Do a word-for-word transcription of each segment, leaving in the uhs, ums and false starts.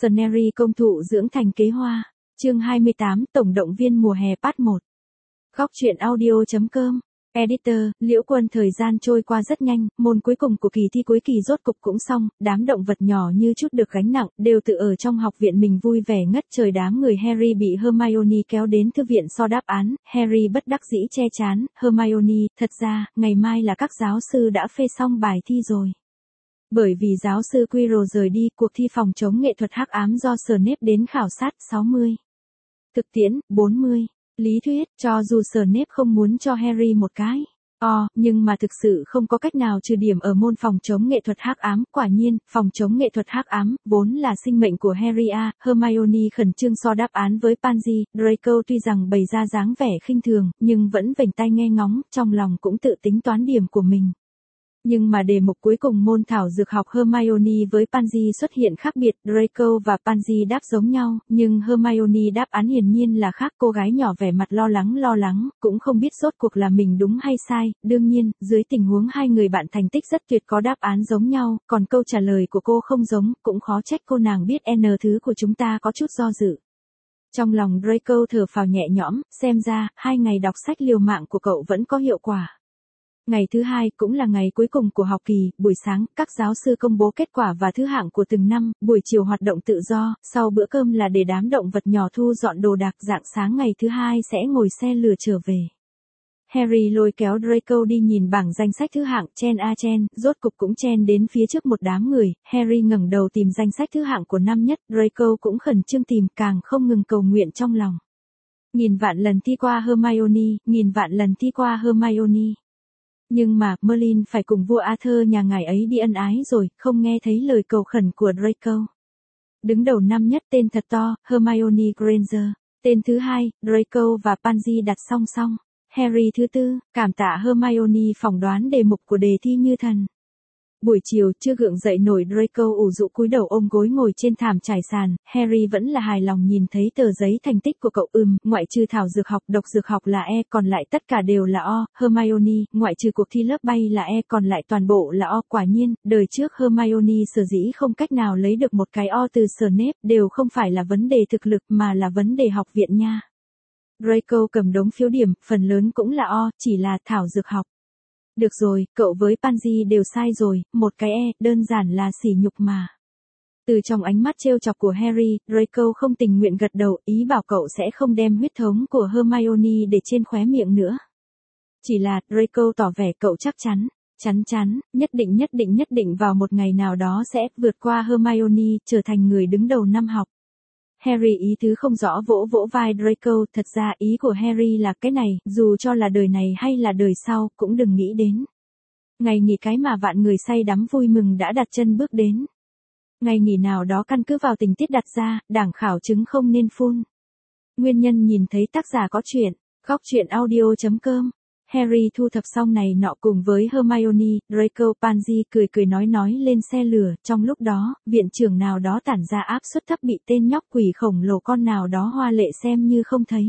Scenery công thụ dưỡng thành kế hoa. Chương hai mươi tám, Tổng động viên mùa hè part một. Góc truyện audio.com. Editor, Liễu Quân. Thời gian trôi qua rất nhanh, môn cuối cùng của kỳ thi cuối kỳ rốt cục cũng xong, đám động vật nhỏ như chút được gánh nặng, đều tự ở trong học viện mình vui vẻ ngất trời. Đám người Harry bị Hermione kéo đến thư viện so đáp án, Harry bất đắc dĩ che chán, Hermione, thật ra, ngày mai là các giáo sư đã phê xong bài thi rồi. Bởi vì giáo sư Quirrell rời đi, cuộc thi phòng chống nghệ thuật hắc ám do Snape đến khảo sát sáu mươi. Thực tiễn, bốn mươi. Lý thuyết, cho dù Snape không muốn cho Harry một cái O, nhưng mà thực sự không có cách nào trừ điểm ở môn phòng chống nghệ thuật hắc ám. Quả nhiên, phòng chống nghệ thuật hắc ám vốn là sinh mệnh của Harry a. Hermione khẩn trương so đáp án với Pansy. Draco tuy rằng bày ra dáng vẻ khinh thường, nhưng vẫn vểnh tai nghe ngóng, trong lòng cũng tự tính toán điểm của mình. Nhưng mà đề mục cuối cùng môn thảo dược học Hermione với Pansy xuất hiện khác biệt, Draco và Pansy đáp giống nhau, nhưng Hermione đáp án hiển nhiên là khác. Cô gái nhỏ vẻ mặt lo lắng lo lắng, cũng không biết rốt cuộc là mình đúng hay sai. Đương nhiên, dưới tình huống hai người bạn thành tích rất tuyệt có đáp án giống nhau, còn câu trả lời của cô không giống, cũng khó trách cô nàng biết n thứ của chúng ta có chút do dự. Trong lòng Draco thở phào nhẹ nhõm, xem ra, hai ngày đọc sách liều mạng của cậu vẫn có hiệu quả. Ngày thứ hai cũng là ngày cuối cùng của học kỳ, buổi sáng, các giáo sư công bố kết quả và thứ hạng của từng năm, buổi chiều hoạt động tự do, sau bữa cơm là để đám động vật nhỏ thu dọn đồ đạc. Rạng sáng ngày thứ hai sẽ ngồi xe lửa trở về. Harry lôi kéo Draco đi nhìn bảng danh sách thứ hạng, chen a chen, rốt cục cũng chen đến phía trước một đám người. Harry ngẩng đầu tìm danh sách thứ hạng của năm nhất, Draco cũng khẩn trương tìm, càng không ngừng cầu nguyện trong lòng. Nghìn vạn lần thi qua Hermione, nghìn vạn lần thi qua Hermione. Nhưng mà, Merlin phải cùng vua Arthur nhà ngài ấy đi ân ái rồi, không nghe thấy lời cầu khẩn của Draco. Đứng đầu năm nhất tên thật to, Hermione Granger. Tên thứ hai, Draco và Pansy đặt song song. Harry thứ tư, cảm tạ Hermione phỏng đoán đề mục của đề thi như thần. Buổi chiều, chưa gượng dậy nổi, Draco ủ rũ cúi đầu ôm gối ngồi trên thảm trải sàn. Harry vẫn là hài lòng nhìn thấy tờ giấy thành tích của cậu. Ừm, ngoại trừ thảo dược học, độc dược học là E, còn lại tất cả đều là O. Hermione, ngoại trừ cuộc thi lớp bay là E, còn lại toàn bộ là O. Quả nhiên, đời trước Hermione sở dĩ không cách nào lấy được một cái O từ Snape, đều không phải là vấn đề thực lực mà là vấn đề học viện nha. Draco cầm đống phiếu điểm, phần lớn cũng là O, chỉ là thảo dược học. Được rồi, cậu với Pansy đều sai rồi, một cái E, đơn giản là sỉ nhục mà. Từ trong ánh mắt trêu chọc của Harry, Draco không tình nguyện gật đầu, ý bảo cậu sẽ không đem huyết thống của Hermione để trên khóe miệng nữa. Chỉ là, Draco tỏ vẻ cậu chắc chắn, chắn chắn, nhất định nhất định nhất định vào một ngày nào đó sẽ vượt qua Hermione, trở thành người đứng đầu năm học. Harry ý tứ không rõ vỗ vỗ vai Draco, thật ra ý của Harry là cái này, dù cho là đời này hay là đời sau, cũng đừng nghĩ đến. Ngày nghỉ cái mà vạn người say đắm vui mừng đã đặt chân bước đến. Ngày nghỉ nào đó căn cứ vào tình tiết đặt ra, đảng khảo chứng không nên phun. Nguyên nhân nhìn thấy tác giả có chuyện, góc truyện audio.com. Harry thu thập xong này nọ cùng với Hermione, Draco, Pansy cười cười nói nói lên xe lửa. Trong lúc đó, viện trưởng nào đó tản ra áp suất thấp bị tên nhóc quỷ khổng lồ con nào đó hoa lệ xem như không thấy.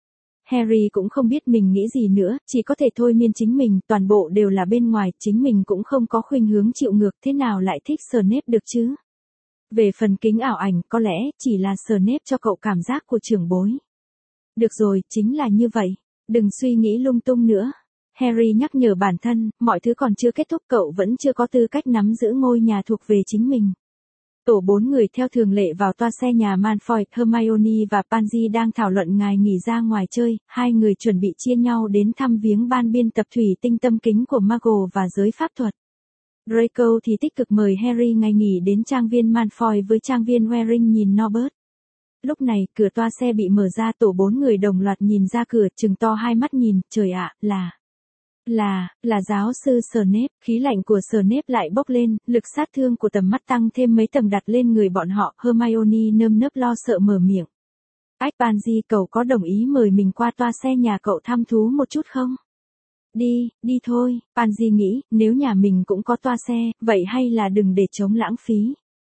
Harry cũng không biết mình nghĩ gì nữa, chỉ có thể thôi miên chính mình, toàn bộ đều là bên ngoài, chính mình cũng không có khuynh hướng chịu ngược, thế nào lại thích Snape được chứ? Về phần kính ảo ảnh, có lẽ chỉ là Snape cho cậu cảm giác của trưởng bối. Được rồi, chính là như vậy. Đừng suy nghĩ lung tung nữa. Harry nhắc nhở bản thân, mọi thứ còn chưa kết thúc, cậu vẫn chưa có tư cách nắm giữ ngôi nhà thuộc về chính mình. Tổ bốn người theo thường lệ vào toa xe nhà Malfoy, Hermione và Pansy đang thảo luận ngày nghỉ ra ngoài chơi, hai người chuẩn bị chia nhau đến thăm viếng ban biên tập thủy tinh tâm kính của Muggle và giới pháp thuật. Draco thì tích cực mời Harry ngày nghỉ đến trang viên Malfoy với trang viên Waring nhìn Norbert. Lúc này, cửa toa xe bị mở ra, tổ bốn người đồng loạt nhìn ra cửa, trừng to hai mắt nhìn, trời ạ, là... Là, là giáo sư Snape. Khí lạnh của Snape lại bốc lên, lực sát thương của tầm mắt tăng thêm mấy tầng đặt lên người bọn họ. Hermione nơm nớp lo sợ mở miệng. Ách, Pansy, cậu có đồng ý mời mình qua toa xe nhà cậu thăm thú một chút không? Đi, đi thôi. Pansy nghĩ, nếu nhà mình cũng có toa xe, vậy hay là đừng để chống lãng phí.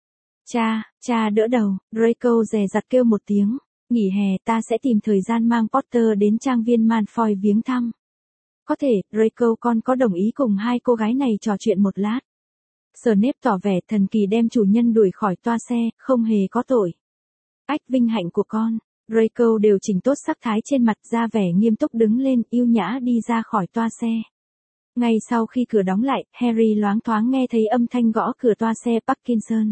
Cha, cha đỡ đầu, Draco dè dặt kêu một tiếng. Nghỉ hè ta sẽ tìm thời gian mang Potter đến trang viên Malfoy viếng thăm. Có thể, Draco con có đồng ý cùng hai cô gái này trò chuyện một lát. Snape tỏ vẻ thần kỳ đem chủ nhân đuổi khỏi toa xe, không hề có tội. Ách vinh hạnh của con. Draco đều chỉnh tốt sắc thái trên mặt ra vẻ nghiêm túc đứng lên yêu nhã đi ra khỏi toa xe. Ngay sau khi cửa đóng lại, Harry loáng thoáng nghe thấy âm thanh gõ cửa toa xe Parkinson.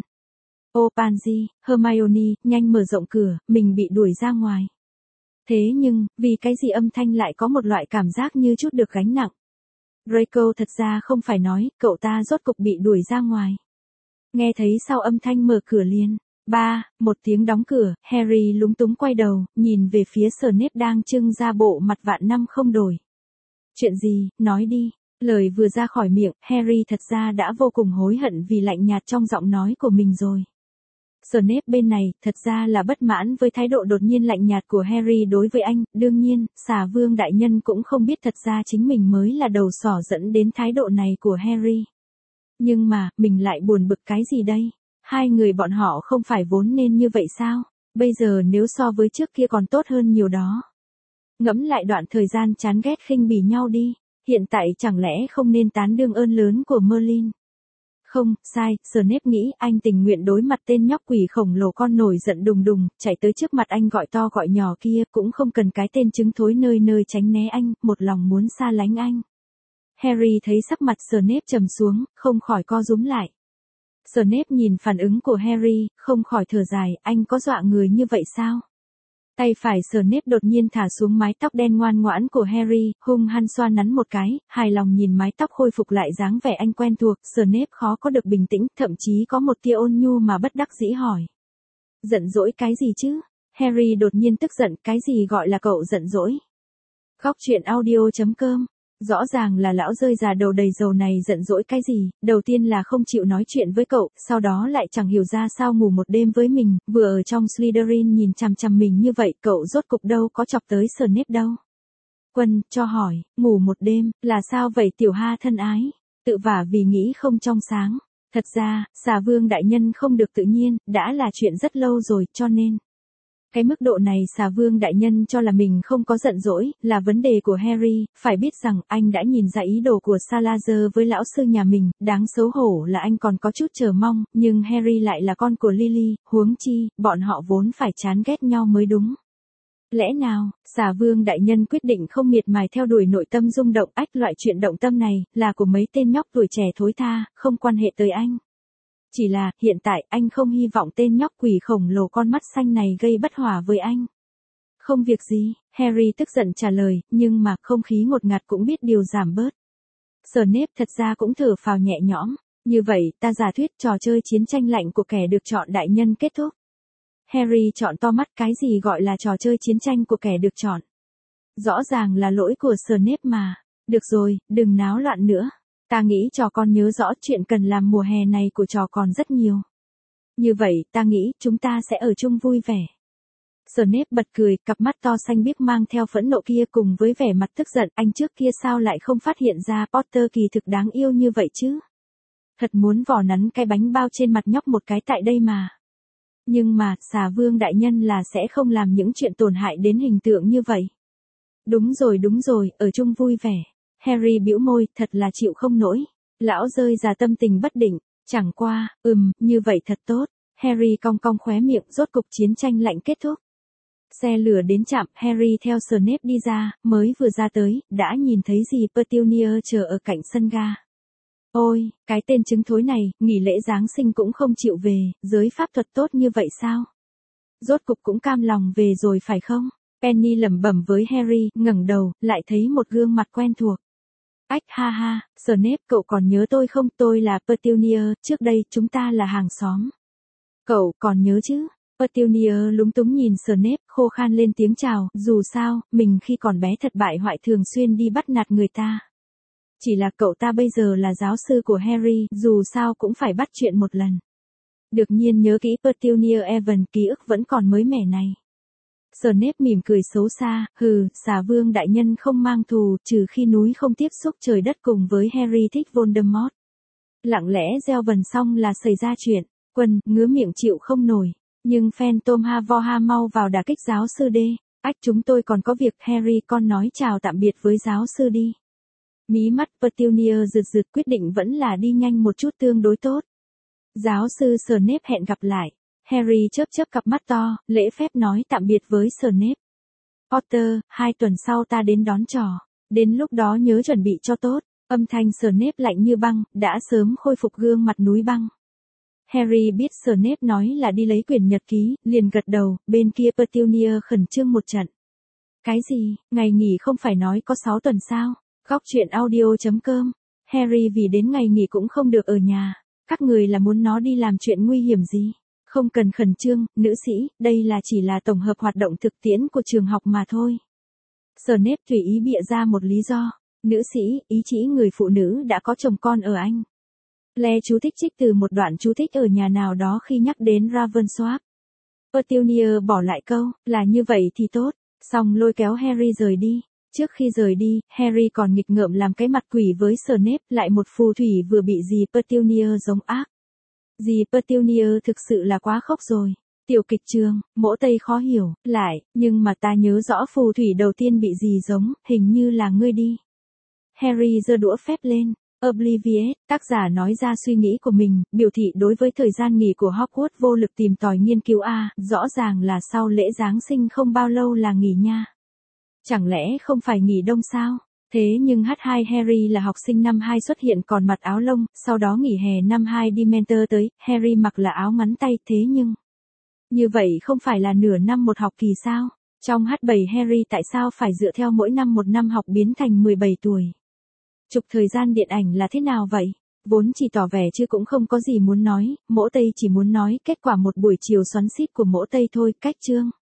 Ô Pansy, Hermione, nhanh mở rộng cửa, mình bị đuổi ra ngoài. Thế nhưng, vì cái gì âm thanh lại có một loại cảm giác như chút được gánh nặng. Draco thật ra không phải nói, cậu ta rốt cục bị đuổi ra ngoài. Nghe thấy sau âm thanh mở cửa liền. Ba, một tiếng đóng cửa, Harry lúng túng quay đầu, nhìn về phía Snape đang trưng ra bộ mặt vạn năm không đổi. Chuyện gì, nói đi. Lời vừa ra khỏi miệng, Harry thật ra đã vô cùng hối hận vì lạnh nhạt trong giọng nói của mình rồi. Snape bên này, thật ra là bất mãn với thái độ đột nhiên lạnh nhạt của Harry đối với anh, đương nhiên, Xà Vương đại nhân cũng không biết thật ra chính mình mới là đầu sỏ dẫn đến thái độ này của Harry. Nhưng mà, mình lại buồn bực cái gì đây? Hai người bọn họ không phải vốn nên như vậy sao? Bây giờ nếu so với trước kia còn tốt hơn nhiều đó. Ngẫm lại đoạn thời gian chán ghét khinh bỉ nhau đi. Hiện tại chẳng lẽ không nên tán đương ơn lớn của Merlin? Không, sai, Snape nghĩ anh tình nguyện đối mặt tên nhóc quỷ khổng lồ con nổi giận đùng đùng, chạy tới trước mặt anh gọi to gọi nhỏ kia, cũng không cần cái tên trứng thối nơi nơi tránh né anh, một lòng muốn xa lánh anh. Harry thấy sắc mặt Snape trầm xuống, không khỏi co rúm lại. Snape nhìn phản ứng của Harry, không khỏi thở dài, anh có dọa người như vậy sao? Tay phải Snape đột nhiên thả xuống mái tóc đen ngoan ngoãn của Harry, hung hăng xoa nắn một cái, hài lòng nhìn mái tóc khôi phục lại dáng vẻ anh quen thuộc, Snape khó có được bình tĩnh, thậm chí có một tia ôn nhu mà bất đắc dĩ hỏi. Giận dỗi cái gì chứ? Harry đột nhiên tức giận, cái gì gọi là cậu giận dỗi? Góc truyện audio chấm com. Rõ ràng là lão rơi già đầu đầy dầu này giận dỗi cái gì, đầu tiên là không chịu nói chuyện với cậu, sau đó lại chẳng hiểu ra sao ngủ một đêm với mình, vừa ở trong Slytherin nhìn chằm chằm mình như vậy, cậu rốt cục đâu có chọc tới Snape đâu. Quân, cho hỏi, ngủ một đêm, là sao vậy tiểu ha thân ái, tự vả vì nghĩ không trong sáng. Thật ra, Xà Vương đại nhân không được tự nhiên, đã là chuyện rất lâu rồi, cho nên. Cái mức độ này Xà Vương đại nhân cho là mình không có giận dỗi, là vấn đề của Harry, phải biết rằng anh đã nhìn ra ý đồ của Salazar với lão sư nhà mình, đáng xấu hổ là anh còn có chút chờ mong, nhưng Harry lại là con của Lily, huống chi, bọn họ vốn phải chán ghét nhau mới đúng. Lẽ nào, Xà Vương đại nhân quyết định không miệt mài theo đuổi nội tâm rung động ách loại chuyện động tâm này, là của mấy tên nhóc tuổi trẻ thối tha, không quan hệ tới anh. Chỉ là, hiện tại, anh không hy vọng tên nhóc quỷ khổng lồ con mắt xanh này gây bất hòa với anh. Không việc gì, Harry tức giận trả lời, nhưng mà không khí ngột ngạt cũng biết điều giảm bớt. Snape thật ra cũng thở phào nhẹ nhõm, như vậy, ta giả thuyết trò chơi chiến tranh lạnh của kẻ được chọn đại nhân kết thúc. Harry trọn to mắt, cái gì gọi là trò chơi chiến tranh của kẻ được chọn. Rõ ràng là lỗi của Snape mà. Được rồi, đừng náo loạn nữa. Ta nghĩ trò con nhớ rõ chuyện cần làm mùa hè này của trò còn rất nhiều. Như vậy, ta nghĩ chúng ta sẽ ở chung vui vẻ. Snape bật cười, cặp mắt to xanh biếc mang theo phẫn nộ kia cùng với vẻ mặt tức giận, anh trước kia sao lại không phát hiện ra Potter kỳ thực đáng yêu như vậy chứ? Thật muốn vò nắn cái bánh bao trên mặt nhóc một cái tại đây mà. Nhưng mà, Xà Vương đại nhân là sẽ không làm những chuyện tổn hại đến hình tượng như vậy. Đúng rồi đúng rồi, ở chung vui vẻ. Harry bĩu môi, thật là chịu không nổi. Lão rơi già tâm tình bất định, chẳng qua, ừm, như vậy thật tốt. Harry cong cong khóe miệng, rốt cục chiến tranh lạnh kết thúc. Xe lửa đến trạm, Harry theo Snape đi ra, mới vừa ra tới, đã nhìn thấy dì Petunia chờ ở cạnh sân ga. Ôi, cái tên trứng thối này, nghỉ lễ Giáng sinh cũng không chịu về, giới pháp thuật tốt như vậy sao? Rốt cục cũng cam lòng về rồi phải không? Penny lẩm bẩm với Harry, ngẩng đầu, lại thấy một gương mặt quen thuộc. Ách ha ha, Snape, cậu còn nhớ tôi không? Tôi là Petunia, trước đây chúng ta là hàng xóm. Cậu còn nhớ chứ? Petunia lúng túng nhìn Snape, khô khan lên tiếng chào, dù sao, mình khi còn bé thật bại hoại thường xuyên đi bắt nạt người ta. Chỉ là cậu ta bây giờ là giáo sư của Harry, dù sao cũng phải bắt chuyện một lần. Được nhiên nhớ kỹ Petunia Evan, ký ức vẫn còn mới mẻ này. Snape mỉm cười xấu xa, hừ, Xà Vương đại nhân không mang thù, trừ khi núi không tiếp xúc trời đất cùng với Harry thích Voldemort. Lặng lẽ gieo vần xong là xảy ra chuyện, Quân, ngứa miệng chịu không nổi, nhưng Phantom Havoha mau vào đả kích giáo sư D. Ách chúng tôi còn có việc, Harry con nói chào tạm biệt với giáo sư đi. Mí mắt Petunia rực rực, quyết định vẫn là đi nhanh một chút tương đối tốt. Giáo sư Snape hẹn gặp lại. Harry chớp chớp cặp mắt to, lễ phép nói tạm biệt với Snape. Potter, hai tuần sau ta đến đón trò. Đến lúc đó nhớ chuẩn bị cho tốt. Âm thanh Snape lạnh như băng, đã sớm khôi phục gương mặt núi băng. Harry biết Snape nói là đi lấy quyển nhật ký, liền gật đầu, bên kia Petunia khẩn trương một trận. Cái gì, ngày nghỉ không phải nói có sáu tuần sao? Góc chuyện audio chấm com. Harry vì đến ngày nghỉ cũng không được ở nhà. Các người là muốn nó đi làm chuyện nguy hiểm gì? Không cần khẩn trương, nữ sĩ, đây là chỉ là tổng hợp hoạt động thực tiễn của trường học mà thôi. Snape tùy ý bịa ra một lý do. Nữ sĩ, ý chỉ người phụ nữ đã có chồng con ở Anh. Lee chú thích trích từ một đoạn chú thích ở nhà nào đó khi nhắc đến Ravensworth. Petunia bỏ lại câu, là như vậy thì tốt, xong lôi kéo Harry rời đi. Trước khi rời đi, Harry còn nghịch ngợm làm cái mặt quỷ với Snape, lại một phù thủy vừa bị dì Petunia giống ác. Dì Petunia thực sự là quá khóc rồi. Tiểu kịch trường, Mỗ Tây khó hiểu, lại, nhưng mà ta nhớ rõ phù thủy đầu tiên bị dì giống, hình như là ngươi đi. Harry giơ đũa phép lên. Obliviate, tác giả nói ra suy nghĩ của mình, biểu thị đối với thời gian nghỉ của Hogwarts vô lực tìm tòi nghiên cứu a, rõ ràng là sau lễ Giáng sinh không bao lâu là nghỉ nha. Chẳng lẽ không phải nghỉ đông sao? Thế nhưng hát hai Harry là học sinh năm hai xuất hiện còn mặc áo lông, sau đó nghỉ hè năm hai Dementor tới, Harry mặc là áo ngắn tay, thế nhưng... Như vậy không phải là nửa năm một học kỳ sao? Trong hát bảy Harry tại sao phải dựa theo mỗi năm một năm học biến thành mười bảy tuổi? Trục thời gian điện ảnh là thế nào vậy? Vốn chỉ tỏ vẻ chứ cũng không có gì muốn nói, Mỗ Tây chỉ muốn nói kết quả một buổi chiều xoắn xít của Mỗ Tây thôi, cách chương.